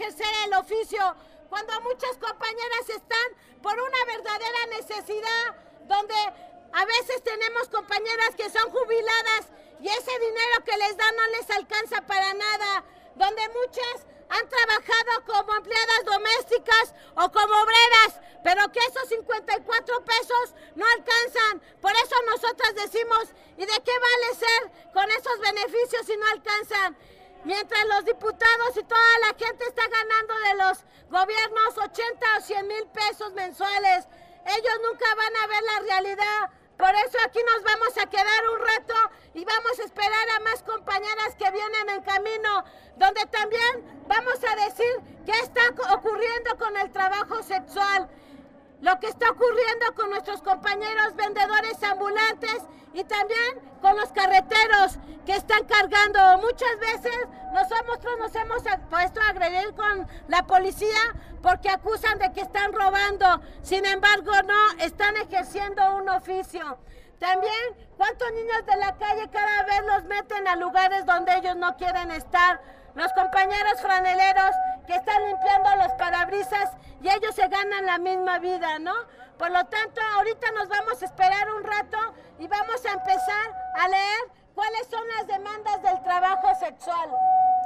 ejercer el oficio, cuando muchas compañeras están por una verdadera necesidad, donde a veces tenemos compañeras que son jubiladas y ese dinero que les dan no les alcanza para nada, donde muchas han trabajado como empleadas domésticas o como obreras, pero que esos 54 pesos no alcanzan. Por eso nosotras decimos, ¿y de qué vale ser con esos beneficios si no alcanzan? Mientras los diputados y toda la gente está ganando de los gobiernos 80 o 100 mil pesos mensuales, ellos nunca van a ver la realidad. Por eso aquí nos vamos a quedar un rato y vamos a esperar a más compañeras que vienen en camino, donde también vamos a decir qué está ocurriendo con el trabajo sexual, lo que está ocurriendo con nuestros compañeros vendedores ambulantes y también con los carreteros que están cargando. Muchas veces nosotros nos hemos puesto a agredir con la policía porque acusan de que están robando, sin embargo no, están ejerciendo un oficio. También, ¿cuántos niños de la calle cada vez los meten a lugares donde ellos no quieren estar? Los compañeros franeleros que están limpiando los parabrisas y ellos se ganan la misma vida, ¿no? Por lo tanto, ahorita nos vamos a esperar un rato y vamos a empezar a leer cuáles son las demandas del trabajo sexual.